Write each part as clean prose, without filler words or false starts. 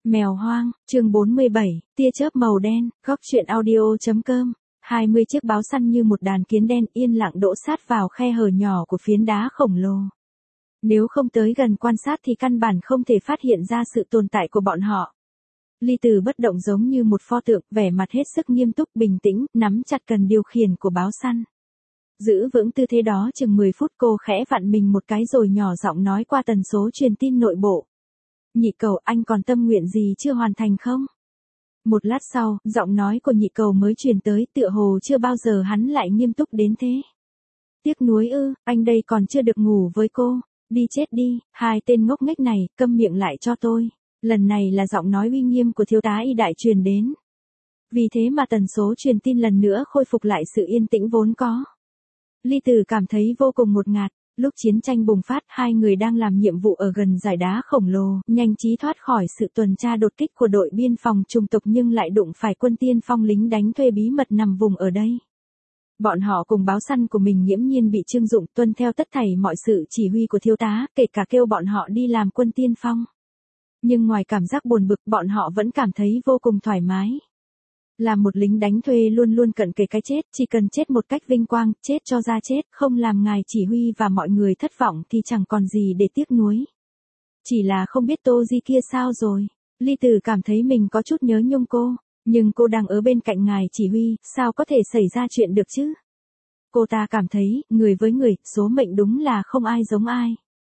Mèo hoang, chương 47, tia chớp màu đen, góc truyện audio.com. 20 chiếc báo săn như một đàn kiến đen yên lặng đỗ sát vào khe hở nhỏ của phiến đá khổng lồ. Nếu không tới gần quan sát thì căn bản không thể phát hiện ra sự tồn tại của bọn họ. Ly Từ bất động giống như một pho tượng, vẻ mặt hết sức nghiêm túc bình tĩnh, nắm chặt cần điều khiển của báo săn. Giữ vững tư thế đó chừng 10 phút, cô khẽ vặn mình một cái rồi nhỏ giọng nói qua tần số truyền tin nội bộ. Nhị Cầu, anh còn tâm nguyện gì chưa hoàn thành không? Một lát sau, giọng nói của Nhị Cầu mới truyền tới, tựa hồ chưa bao giờ hắn lại nghiêm túc đến thế. Tiếc nuối ư, anh đây còn chưa được ngủ với cô. Đi chết đi, hai tên ngốc nghếch này, câm miệng lại cho tôi. Lần này là giọng nói uy nghiêm của thiếu tá Y Đại truyền đến. Vì thế mà tần số truyền tin lần nữa khôi phục lại sự yên tĩnh vốn có. Ly Từ cảm thấy vô cùng ngột ngạt. Lúc chiến tranh bùng phát, hai người đang làm nhiệm vụ ở gần dải đá khổng lồ, nhanh trí thoát khỏi sự tuần tra đột kích của đội biên phòng chủng tộc nhưng lại đụng phải quân tiên phong lính đánh thuê bí mật nằm vùng ở đây. Bọn họ cùng báo săn của mình nghiễm nhiên bị trưng dụng tuân theo tất thảy mọi sự chỉ huy của thiếu tá, kể cả kêu bọn họ đi làm quân tiên phong. Nhưng ngoài cảm giác buồn bực, bọn họ vẫn cảm thấy vô cùng thoải mái. Làm một lính đánh thuê luôn luôn cận kề cái chết, chỉ cần chết một cách vinh quang, chết cho ra chết, không làm ngài chỉ huy và mọi người thất vọng thì chẳng còn gì để tiếc nuối. Chỉ là không biết Tô Di kia sao rồi. Ly Từ cảm thấy mình có chút nhớ nhung cô, nhưng cô đang ở bên cạnh ngài chỉ huy, sao có thể xảy ra chuyện được chứ? Cô ta cảm thấy, người với người, số mệnh đúng là không ai giống ai.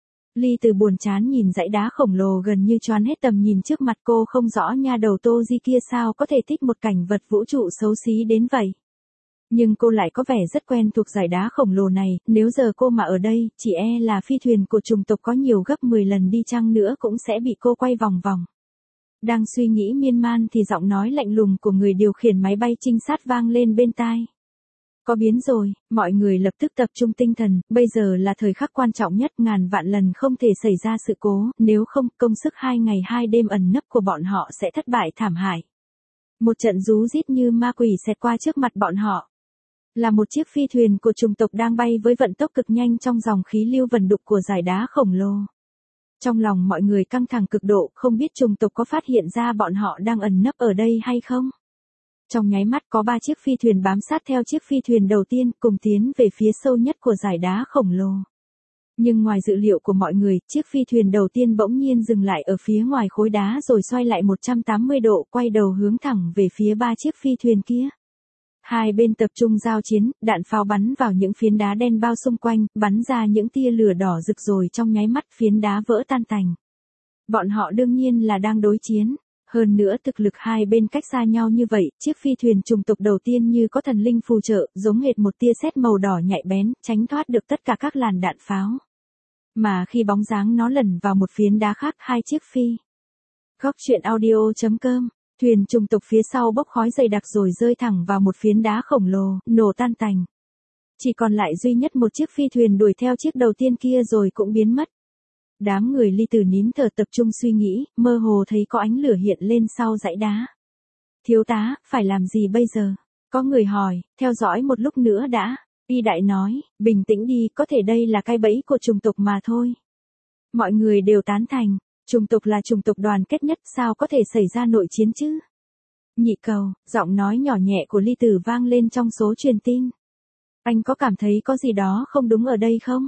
Ly Từ buồn chán nhìn dãy đá khổng lồ gần như choán hết tầm nhìn trước mặt, cô không rõ nha đầu Tô Di kia sao có thể thích một cảnh vật vũ trụ xấu xí đến vậy. Nhưng cô lại có vẻ rất quen thuộc dải đá khổng lồ này, nếu giờ cô mà ở đây, chỉ e là phi thuyền của chủng tộc có nhiều gấp 10 lần đi chăng nữa cũng sẽ bị cô quay vòng vòng. Đang suy nghĩ miên man thì giọng nói lạnh lùng của người điều khiển máy bay trinh sát vang lên bên tai. Có biến rồi, mọi người lập tức tập trung tinh thần, bây giờ là thời khắc quan trọng nhất, ngàn vạn lần không thể xảy ra sự cố, nếu không, công sức 2 ngày 2 đêm ẩn nấp của bọn họ sẽ thất bại thảm hại. Một trận rú rít như ma quỷ xẹt qua trước mặt bọn họ. Là một chiếc phi thuyền của chủng tộc đang bay với vận tốc cực nhanh trong dòng khí lưu vần đục của dải đá khổng lồ. Trong lòng mọi người căng thẳng cực độ, không biết chủng tộc có phát hiện ra bọn họ đang ẩn nấp ở đây hay không. Trong nháy mắt có 3 chiếc phi thuyền bám sát theo chiếc phi thuyền đầu tiên, cùng tiến về phía sâu nhất của dải đá khổng lồ. Nhưng ngoài dự liệu của mọi người, chiếc phi thuyền đầu tiên bỗng nhiên dừng lại ở phía ngoài khối đá rồi xoay lại 180 độ, quay đầu hướng thẳng về phía 3 chiếc phi thuyền kia. Hai bên tập trung giao chiến, đạn pháo bắn vào những phiến đá đen bao xung quanh, bắn ra những tia lửa đỏ rực rồi trong nháy mắt phiến đá vỡ tan tành. Bọn họ đương nhiên là đang đối chiến. Hơn nữa thực lực hai bên cách xa nhau như vậy, chiếc phi thuyền chủng tộc đầu tiên như có thần linh phù trợ, giống hệt một tia sét màu đỏ nhạy bén, tránh thoát được tất cả các làn đạn pháo. Mà khi bóng dáng nó lẩn vào một phiến đá khác, hai chiếc phi. Góc truyện audio.com, thuyền chủng tộc phía sau bốc khói dày đặc rồi rơi thẳng vào một phiến đá khổng lồ, nổ tan tành. Chỉ còn lại duy nhất một chiếc phi thuyền đuổi theo chiếc đầu tiên kia rồi cũng biến mất. Đám người Ly Từ nín thở tập trung suy nghĩ, mơ hồ thấy có ánh lửa hiện lên sau dãy đá. Thiếu tá, phải làm gì bây giờ? Có người hỏi, theo dõi một lúc nữa đã. Y Đại nói, bình tĩnh đi, có thể đây là cái bẫy của chủng tộc mà thôi. Mọi người đều tán thành, chủng tộc là chủng tộc đoàn kết nhất, sao có thể xảy ra nội chiến chứ? Nhị Cầu, giọng nói nhỏ nhẹ của Ly Từ vang lên trong số truyền tin. Anh có cảm thấy có gì đó không đúng ở đây không?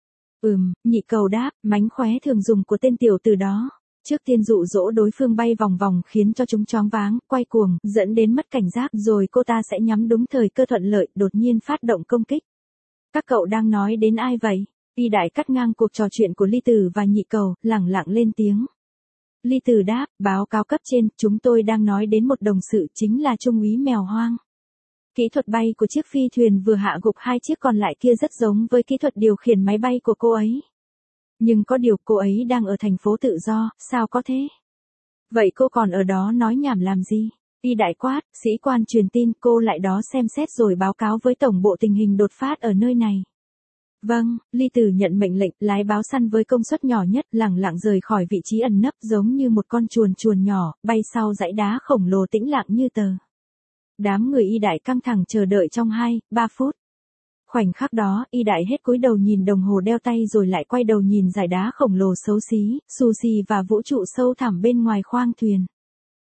Nhị Cầu đáp, mánh khóe thường dùng của tên tiểu tử đó. Trước tiên dụ dỗ đối phương bay vòng vòng khiến cho chúng choáng váng, quay cuồng, dẫn đến mất cảnh giác rồi cô ta sẽ nhắm đúng thời cơ thuận lợi, đột nhiên phát động công kích. Các cậu đang nói đến ai vậy? Y Đại cắt ngang cuộc trò chuyện của Ly Từ và Nhị Cầu, lẳng lặng lên tiếng. Ly Từ đáp, báo cáo cấp trên, chúng tôi đang nói đến một đồng sự chính là Trung úy Mèo Hoang. Kỹ thuật bay của chiếc phi thuyền vừa hạ gục hai chiếc còn lại kia rất giống với kỹ thuật điều khiển máy bay của cô ấy. Nhưng có điều cô ấy đang ở thành phố tự do, sao có thế? Vậy cô còn ở đó nói nhảm làm gì? Y Đại quát, sĩ quan truyền tin, cô lại đó xem xét rồi báo cáo với tổng bộ tình hình đột phát ở nơi này. Vâng, Ly Từ nhận mệnh lệnh, lái báo săn với công suất nhỏ nhất, lẳng lặng rời khỏi vị trí ẩn nấp giống như một con chuồn nhỏ, bay sau dãy đá khổng lồ tĩnh lặng như tờ. Đám người Y Đại căng thẳng chờ đợi trong 2-3 phút. Khoảnh khắc đó, Y Đại hết cúi đầu nhìn đồng hồ đeo tay rồi lại quay đầu nhìn dải đá khổng lồ xấu xí, xù xì và vũ trụ sâu thẳm bên ngoài khoang thuyền.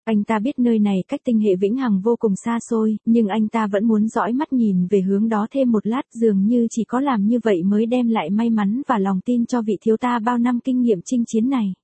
Anh ta biết nơi này cách tinh hệ vĩnh hằng vô cùng xa xôi, nhưng anh ta vẫn muốn dõi mắt nhìn về hướng đó thêm một lát, dường như chỉ có làm như vậy mới đem lại may mắn và lòng tin cho vị thiếu ta bao năm kinh nghiệm chinh chiến này.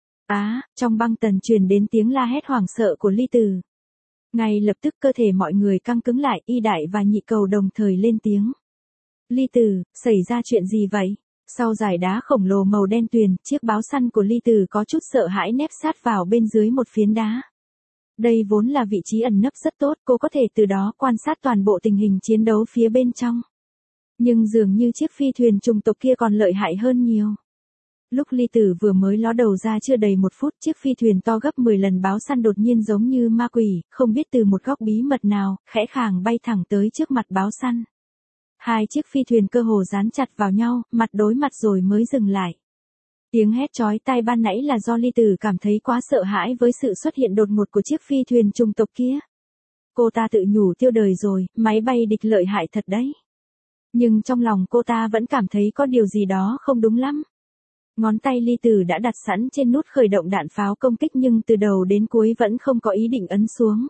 Trong băng tần truyền đến tiếng la hét hoảng sợ của Ly Tử. Ngay lập tức cơ thể mọi người căng cứng lại, Y Đại và Nhị Cầu đồng thời lên tiếng. Ly Tử, xảy ra chuyện gì vậy? Sau dải đá khổng lồ màu đen tuyền, chiếc báo săn của Ly Tử có chút sợ hãi nép sát vào bên dưới một phiến đá. Đây vốn là vị trí ẩn nấp rất tốt, cô có thể từ đó quan sát toàn bộ tình hình chiến đấu phía bên trong. Nhưng dường như chiếc phi thuyền chủng tộc kia còn lợi hại hơn nhiều. Lúc Ly Tử vừa mới ló đầu ra chưa đầy 1 phút, chiếc phi thuyền to gấp 10 lần báo săn đột nhiên giống như ma quỷ, không biết từ một góc bí mật nào, khẽ khàng bay thẳng tới trước mặt báo săn. Hai chiếc phi thuyền cơ hồ dán chặt vào nhau, mặt đối mặt rồi mới dừng lại. Tiếng hét chói tai ban nãy là do Ly Tử cảm thấy quá sợ hãi với sự xuất hiện đột ngột của chiếc phi thuyền chủng tộc kia. Cô ta tự nhủ tiêu đời rồi, máy bay địch lợi hại thật đấy. Nhưng trong lòng cô ta vẫn cảm thấy có điều gì đó không đúng lắm. Ngón tay Ly Tử đã đặt sẵn trên nút khởi động đạn pháo công kích nhưng từ đầu đến cuối vẫn không có ý định ấn xuống.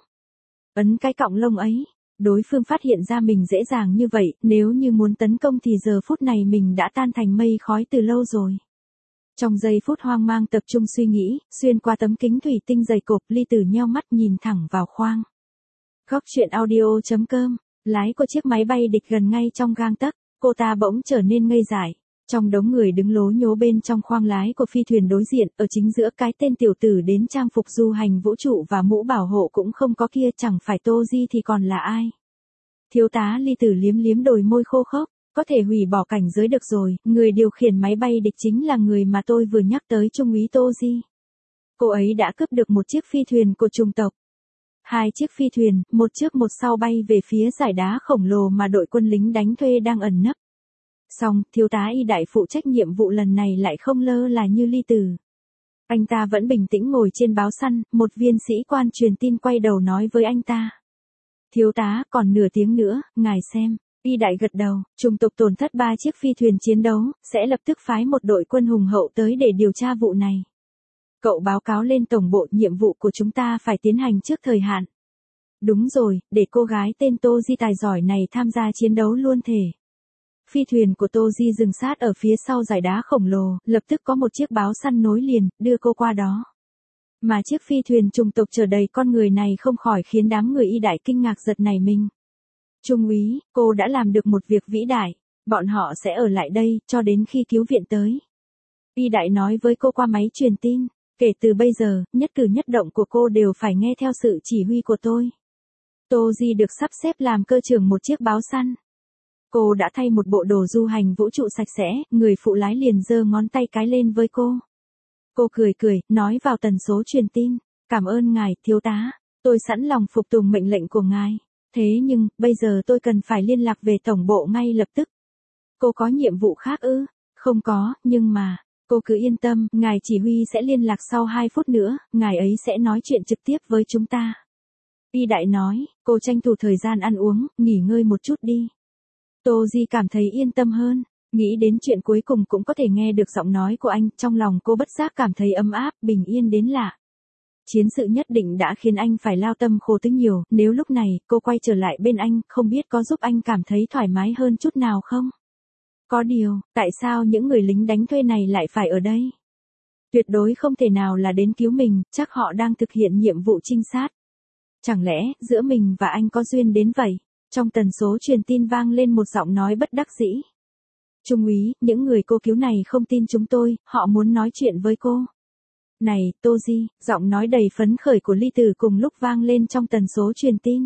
Ấn cái cọng lông ấy. Đối phương phát hiện ra mình dễ dàng như vậy, nếu như muốn tấn công thì giờ phút này mình đã tan thành mây khói từ lâu rồi. Trong giây phút hoang mang tập trung suy nghĩ, xuyên qua tấm kính thủy tinh dày cộp, Ly Tử nheo mắt nhìn thẳng vào khoang. Góc truyện audio.com, lái của chiếc máy bay địch gần ngay trong gang tấc, cô ta bỗng trở nên ngây dại. Trong đống người đứng lố nhố bên trong khoang lái của phi thuyền đối diện, ở chính giữa cái tên tiểu tử đến trang phục du hành vũ trụ và mũ bảo hộ cũng không có kia, chẳng phải Tô Di thì còn là ai? Thiếu tá Ly Tử liếm liếm đôi môi khô khốc, có thể hủy bỏ cảnh giới được rồi, người điều khiển máy bay địch chính là người mà tôi vừa nhắc tới, Trung úy Tô Di. Cô ấy đã cướp được một chiếc phi thuyền của chủng tộc. 2 chiếc phi thuyền, một trước một sau bay về phía dải đá khổng lồ mà đội quân lính đánh thuê đang ẩn nấp. Song, thiếu tá Y Đại phụ trách nhiệm vụ lần này lại không lơ là như Ly Tử. Anh ta vẫn bình tĩnh ngồi trên báo săn, một viên sĩ quan truyền tin quay đầu nói với anh ta. Thiếu tá, còn nửa tiếng nữa, ngài xem. Y Đại gật đầu, chủng tộc tổn thất 3 chiếc phi thuyền chiến đấu, sẽ lập tức phái một đội quân hùng hậu tới để điều tra vụ này. Cậu báo cáo lên tổng bộ, nhiệm vụ của chúng ta phải tiến hành trước thời hạn. Đúng rồi, để cô gái tên Tô Di tài giỏi này tham gia chiến đấu luôn thể. Phi thuyền của Tô Di dừng sát ở phía sau dải đá khổng lồ, lập tức có một chiếc báo săn nối liền, đưa cô qua đó. Mà chiếc phi thuyền chủng tộc chở đầy con người này không khỏi khiến đám người Y Đại kinh ngạc giật nảy mình. Trung úy, cô đã làm được một việc vĩ đại, bọn họ sẽ ở lại đây, cho đến khi cứu viện tới. Y Đại nói với cô qua máy truyền tin, kể từ bây giờ, nhất cử nhất động của cô đều phải nghe theo sự chỉ huy của tôi. Tô Di được sắp xếp làm cơ trưởng một chiếc báo săn. Cô đã thay một bộ đồ du hành vũ trụ sạch sẽ, người phụ lái liền giơ ngón tay cái lên với cô. Cô cười cười, nói vào tần số truyền tin, cảm ơn ngài, thiếu tá, tôi sẵn lòng phục tùng mệnh lệnh của ngài. Thế nhưng, bây giờ tôi cần phải liên lạc về tổng bộ ngay lập tức. Cô có nhiệm vụ khác ư? Không có, nhưng mà, cô cứ yên tâm, ngài chỉ huy sẽ liên lạc sau 2 phút nữa, ngài ấy sẽ nói chuyện trực tiếp với chúng ta. Y Đại nói, cô tranh thủ thời gian ăn uống, nghỉ ngơi một chút đi. Tô Di cảm thấy yên tâm hơn, nghĩ đến chuyện cuối cùng cũng có thể nghe được giọng nói của anh, trong lòng cô bất giác cảm thấy ấm áp, bình yên đến lạ. Chiến sự nhất định đã khiến anh phải lao tâm khổ tứ nhiều, nếu lúc này cô quay trở lại bên anh, không biết có giúp anh cảm thấy thoải mái hơn chút nào không? Có điều, tại sao những người lính đánh thuê này lại phải ở đây? Tuyệt đối không thể nào là đến cứu mình, chắc họ đang thực hiện nhiệm vụ trinh sát. Chẳng lẽ, giữa mình và anh có duyên đến vậy? Trong tần số truyền tin vang lên một giọng nói bất đắc dĩ. Trung úy, những người cô cứu này không tin chúng tôi, họ muốn nói chuyện với cô. Này, Tô Di, giọng nói đầy phấn khởi của Ly Tử cùng lúc vang lên trong tần số truyền tin.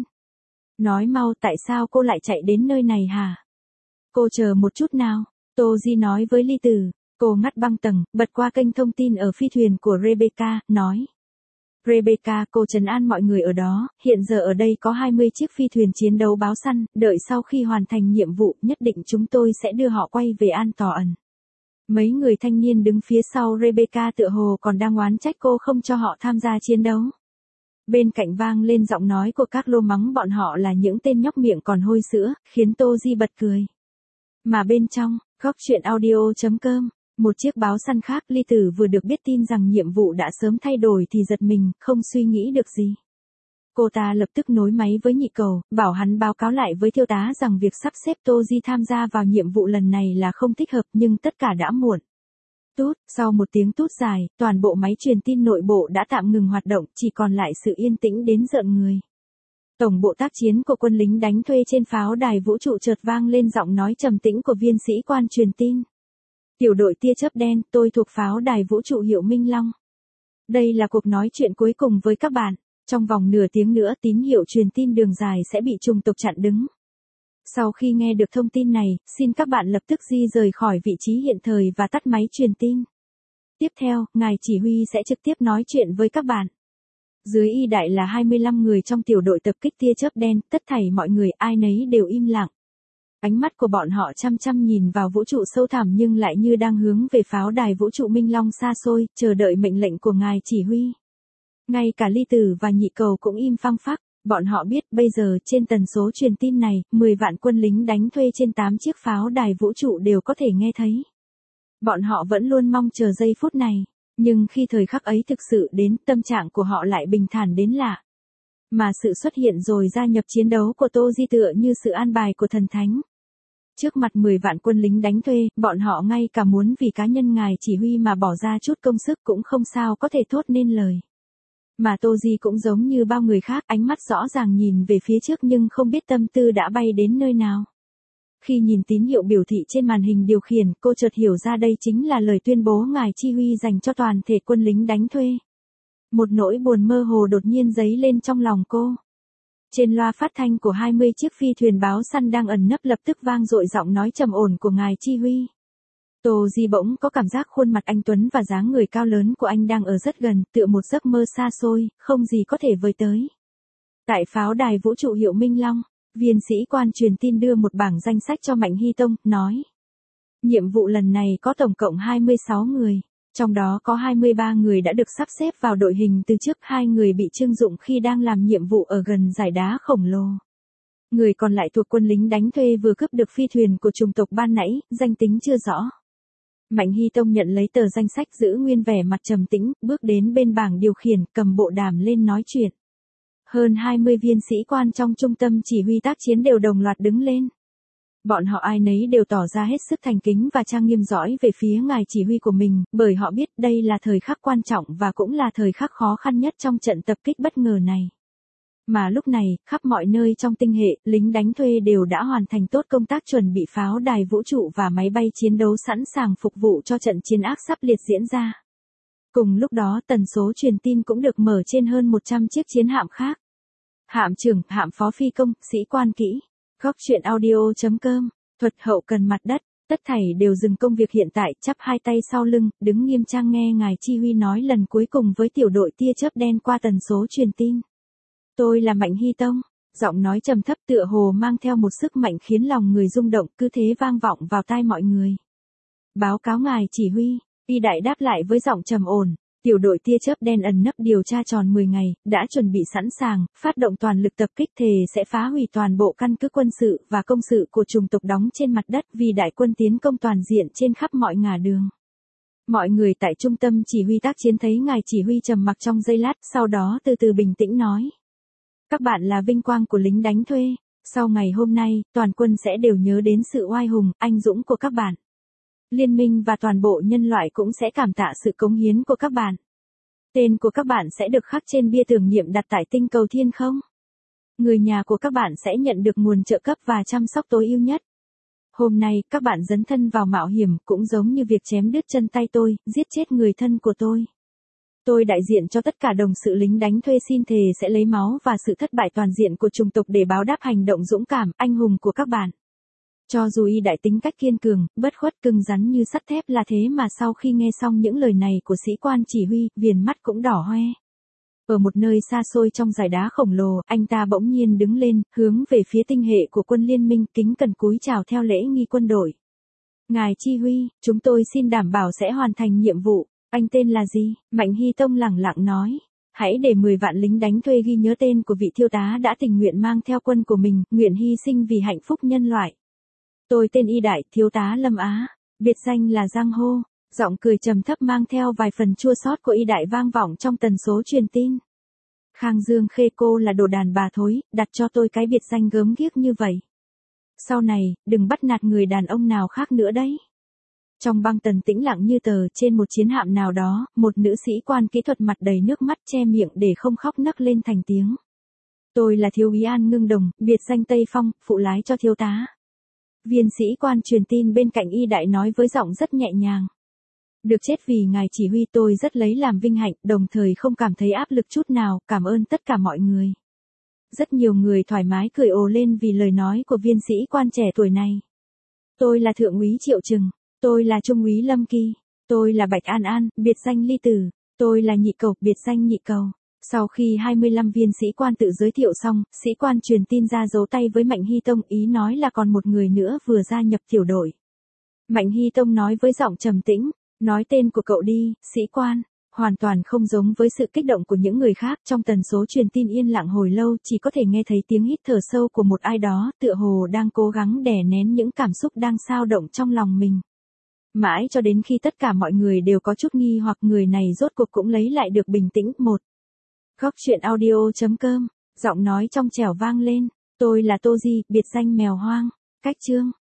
Nói mau, tại sao cô lại chạy đến nơi này hả? Cô chờ một chút nào, Tô Di nói với Ly Tử. Cô ngắt băng tầng, bật qua kênh thông tin ở phi thuyền của Rebecca, nói. Rebecca, cô trấn an mọi người ở đó, hiện giờ ở đây có 20 chiếc phi thuyền chiến đấu báo săn, đợi sau khi hoàn thành nhiệm vụ, nhất định chúng tôi sẽ đưa họ quay về an toàn. Mấy người thanh niên đứng phía sau Rebecca tựa hồ còn đang oán trách cô không cho họ tham gia chiến đấu. Bên cạnh vang lên giọng nói của các lô mắng bọn họ là những tên nhóc miệng còn hôi sữa, khiến Tô Di bật cười. Mà bên trong, góc truyện audio.com Một chiếc báo săn khác, Ly Tử vừa được biết tin rằng nhiệm vụ đã sớm thay đổi thì giật mình, không suy nghĩ được gì. Cô ta lập tức nối máy với Nhị Cầu, bảo hắn báo cáo lại với thiếu tá rằng việc sắp xếp Tô Di tham gia vào nhiệm vụ lần này là không thích hợp, nhưng tất cả đã muộn. Tút, sau một tiếng tút dài, toàn bộ máy truyền tin nội bộ đã tạm ngừng hoạt động, chỉ còn lại sự yên tĩnh đến rợn người. Tổng bộ tác chiến của quân lính đánh thuê trên pháo đài vũ trụ chợt vang lên giọng nói trầm tĩnh của viên sĩ quan truyền tin. Tiểu đội tia chớp đen, tôi thuộc pháo đài vũ trụ hiệu Minh Long. Đây là cuộc nói chuyện cuối cùng với các bạn. Trong vòng nửa tiếng nữa tín hiệu truyền tin đường dài sẽ bị trùng tộc chặn đứng. Sau khi nghe được thông tin này, xin các bạn lập tức di rời khỏi vị trí hiện thời và tắt máy truyền tin. Tiếp theo, ngài chỉ huy sẽ trực tiếp nói chuyện với các bạn. Dưới y đại là 25 người trong tiểu đội tập kích tia chớp đen, tất thảy mọi người ai nấy đều im lặng. Ánh mắt của bọn họ chăm chăm nhìn vào vũ trụ sâu thẳm nhưng lại như đang hướng về pháo đài vũ trụ Minh Long xa xôi, chờ đợi mệnh lệnh của ngài chỉ huy. Ngay cả Ly Tử và Nhị Cầu cũng im phăng phắc, bọn họ biết bây giờ trên tần số truyền tin này, 10 vạn quân lính đánh thuê trên 8 chiếc pháo đài vũ trụ đều có thể nghe thấy. Bọn họ vẫn luôn mong chờ giây phút này, nhưng khi thời khắc ấy thực sự đến, tâm trạng của họ lại bình thản đến lạ. Mà sự xuất hiện rồi gia nhập chiến đấu của Tô Di tựa như sự an bài của thần thánh. Trước mặt 10 vạn quân lính đánh thuê, bọn họ ngay cả muốn vì cá nhân ngài chỉ huy mà bỏ ra chút công sức cũng không sao có thể thốt nên lời. Mà Tô Di cũng giống như bao người khác, ánh mắt rõ ràng nhìn về phía trước nhưng không biết tâm tư đã bay đến nơi nào. Khi nhìn tín hiệu biểu thị trên màn hình điều khiển, cô chợt hiểu ra đây chính là lời tuyên bố ngài chi huy dành cho toàn thể quân lính đánh thuê. Một nỗi buồn mơ hồ đột nhiên dấy lên trong lòng cô. Trên loa phát thanh của 20 chiếc phi thuyền báo săn đang ẩn nấp lập tức vang dội giọng nói trầm ổn của ngài chi huy. Tô Di bỗng có cảm giác khuôn mặt anh tuấn và dáng người cao lớn của anh đang ở rất gần, tựa một giấc mơ xa xôi, không gì có thể vời tới. Tại pháo đài vũ trụ hiệu Minh Long, viên sĩ quan truyền tin đưa một bảng danh sách cho Mạnh Hy Tông, nói. Nhiệm vụ lần này có tổng cộng 26 người, trong đó có 23 người đã được sắp xếp vào đội hình từ trước, 2 người bị trưng dụng khi đang làm nhiệm vụ ở gần dải đá khổng lồ. Người còn lại thuộc quân lính đánh thuê vừa cướp được phi thuyền của chủng tộc ban nãy, danh tính chưa rõ. Mạnh Hy Tông nhận lấy tờ danh sách giữ nguyên vẻ mặt trầm tĩnh, bước đến bên bảng điều khiển, cầm bộ đàm lên nói chuyện. Hơn 20 viên sĩ quan trong trung tâm chỉ huy tác chiến đều đồng loạt đứng lên. Bọn họ ai nấy đều tỏ ra hết sức thành kính và trang nghiêm dõi về phía ngài chỉ huy của mình, bởi họ biết đây là thời khắc quan trọng và cũng là thời khắc khó khăn nhất trong trận tập kích bất ngờ này. Mà lúc này, khắp mọi nơi trong tinh hệ, lính đánh thuê đều đã hoàn thành tốt công tác chuẩn bị pháo đài vũ trụ và máy bay chiến đấu sẵn sàng phục vụ cho trận chiến ác sắp liệt diễn ra. Cùng lúc đó tần số truyền tin cũng được mở trên hơn 100 chiếc chiến hạm khác. Hạm trưởng, hạm phó phi công, sĩ quan kỹ. Góc truyện audio.com, thuật hậu cần mặt đất, tất thảy đều dừng công việc hiện tại, chắp hai tay sau lưng, đứng nghiêm trang nghe ngài chi huy nói lần cuối cùng với tiểu đội tia chớp đen qua tần số truyền tin. Tôi là Mạnh Hy Tông, giọng nói trầm thấp tựa hồ mang theo một sức mạnh khiến lòng người rung động, cứ thế vang vọng vào tai mọi người. Báo cáo ngài chỉ huy, y đại đáp lại với giọng trầm ổn. Tiểu đội tia chớp đen ẩn nấp điều tra tròn 10 ngày, đã chuẩn bị sẵn sàng, phát động toàn lực tập kích thề sẽ phá hủy toàn bộ căn cứ quân sự và công sự của chủng tộc đóng trên mặt đất vì đại quân tiến công toàn diện trên khắp mọi ngả đường. Mọi người tại trung tâm chỉ huy tác chiến thấy ngài chỉ huy trầm mặc trong giây lát, sau đó từ từ bình tĩnh nói. Các bạn là vinh quang của lính đánh thuê, sau ngày hôm nay, toàn quân sẽ đều nhớ đến sự oai hùng, anh dũng của các bạn. Liên minh và toàn bộ nhân loại cũng sẽ cảm tạ sự cống hiến của các bạn. Tên của các bạn sẽ được khắc trên bia tưởng niệm đặt tại tinh cầu thiên không. Người nhà của các bạn sẽ nhận được nguồn trợ cấp và chăm sóc tối ưu nhất. Hôm nay, các bạn dấn thân vào mạo hiểm cũng giống như việc chém đứt chân tay tôi, giết chết người thân của tôi. Tôi đại diện cho tất cả đồng sự lính đánh thuê xin thề sẽ lấy máu và sự thất bại toàn diện của chủng tộc để báo đáp hành động dũng cảm, anh hùng của các bạn. Cho dù y đại tính cách kiên cường, bất khuất cứng rắn như sắt thép là thế mà sau khi nghe xong những lời này của sĩ quan chỉ huy, viền mắt cũng đỏ hoe. Ở một nơi xa xôi trong dải đá khổng lồ, anh ta bỗng nhiên đứng lên, hướng về phía tinh hệ của quân liên minh, kính cẩn cúi chào theo lễ nghi quân đội. Ngài chi huy, chúng tôi xin đảm bảo sẽ hoàn thành nhiệm vụ. Anh tên là gì? Mạnh Hy Tông lẳng lặng nói. Hãy để 10 vạn lính đánh thuê ghi nhớ tên của vị thiếu tá đã tình nguyện mang theo quân của mình, nguyện hy sinh vì hạnh phúc nhân loại. Tôi tên y đại, thiếu tá Lâm Á, biệt danh là Giang Hô. Giọng cười trầm thấp mang theo vài phần chua xót của Y Đại vang vọng trong tần số truyền tin. Khang Dương Khê cô là đồ đàn bà thối, đặt cho tôi cái biệt danh gớm ghiếc như vậy. Sau này, đừng bắt nạt người đàn ông nào khác nữa đấy. Trong băng tần tĩnh lặng như tờ trên một chiến hạm nào đó, một nữ sĩ quan kỹ thuật mặt đầy nước mắt che miệng để không khóc nấc lên thành tiếng. Tôi là thiếu úy An Ngưng Đồng, biệt danh Tây Phong, phụ lái cho thiếu tá. Viên sĩ quan truyền tin bên cạnh Y Đại nói với giọng rất nhẹ nhàng. Được chết vì ngài chỉ huy tôi rất lấy làm vinh hạnh, đồng thời không cảm thấy áp lực chút nào, cảm ơn tất cả mọi người. Rất nhiều người thoải mái cười ồ lên vì lời nói của viên sĩ quan trẻ tuổi này. Tôi là Thượng úy Triệu Trừng, tôi là Trung úy Lâm Kỳ, tôi là Bạch An An, biệt danh Ly Tử, tôi là Nhị Cầu, biệt danh Nhị Cầu. Sau khi 25 viên sĩ quan tự giới thiệu xong, sĩ quan truyền tin ra dấu tay với Mạnh Hy Tông, ý nói là còn một người nữa vừa gia nhập tiểu đội. Mạnh Hy Tông nói với giọng trầm tĩnh, nói tên của cậu đi, sĩ quan. Hoàn toàn không giống với sự kích động của những người khác, trong tần số truyền tin yên lặng hồi lâu chỉ có thể nghe thấy tiếng hít thở sâu của một ai đó, tựa hồ đang cố gắng đè nén những cảm xúc đang xao động trong lòng mình. Mãi cho đến khi tất cả mọi người đều có chút nghi hoặc người này rốt cuộc cũng lấy lại được bình tĩnh. Một. Góc truyện audio.com, giọng nói trong trẻo vang lên, tôi là Tô Di, biệt danh Mèo Hoang, cách chương.